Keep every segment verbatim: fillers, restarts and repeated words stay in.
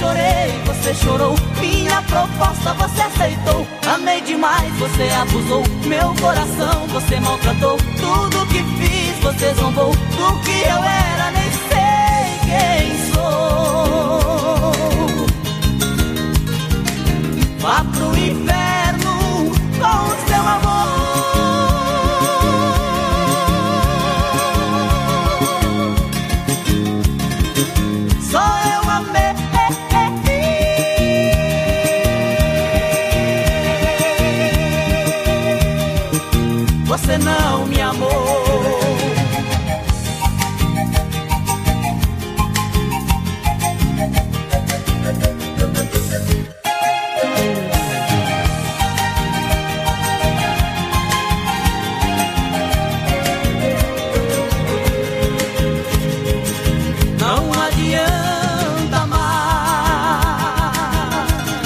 chorei, você chorou. Minha proposta você aceitou. Amei demais, você abusou. Meu coração você maltratou. Tudo que fiz você zombou. Do que eu era nem sei quem sou. Vá pro inferno com o seu amor. Você não me amou. Não adianta mais.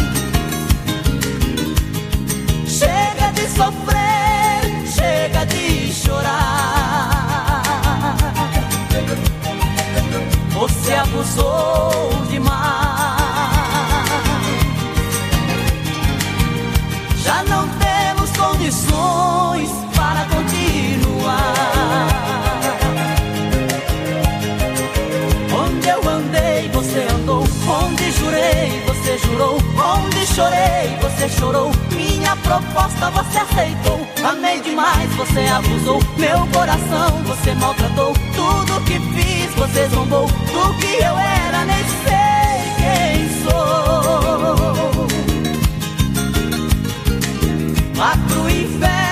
Chega de sofrer, chega de chorar. Você abusou demais. Já não temos condições para continuar. Onde eu andei, você andou. Onde jurei, você jurou. Onde chorei, você chorou. Minha proposta você aceitou. Amei demais, você abusou. Meu coração você maltratou. Tudo que fiz você zombou. Do que eu era nem sei quem sou. Vá pro inferno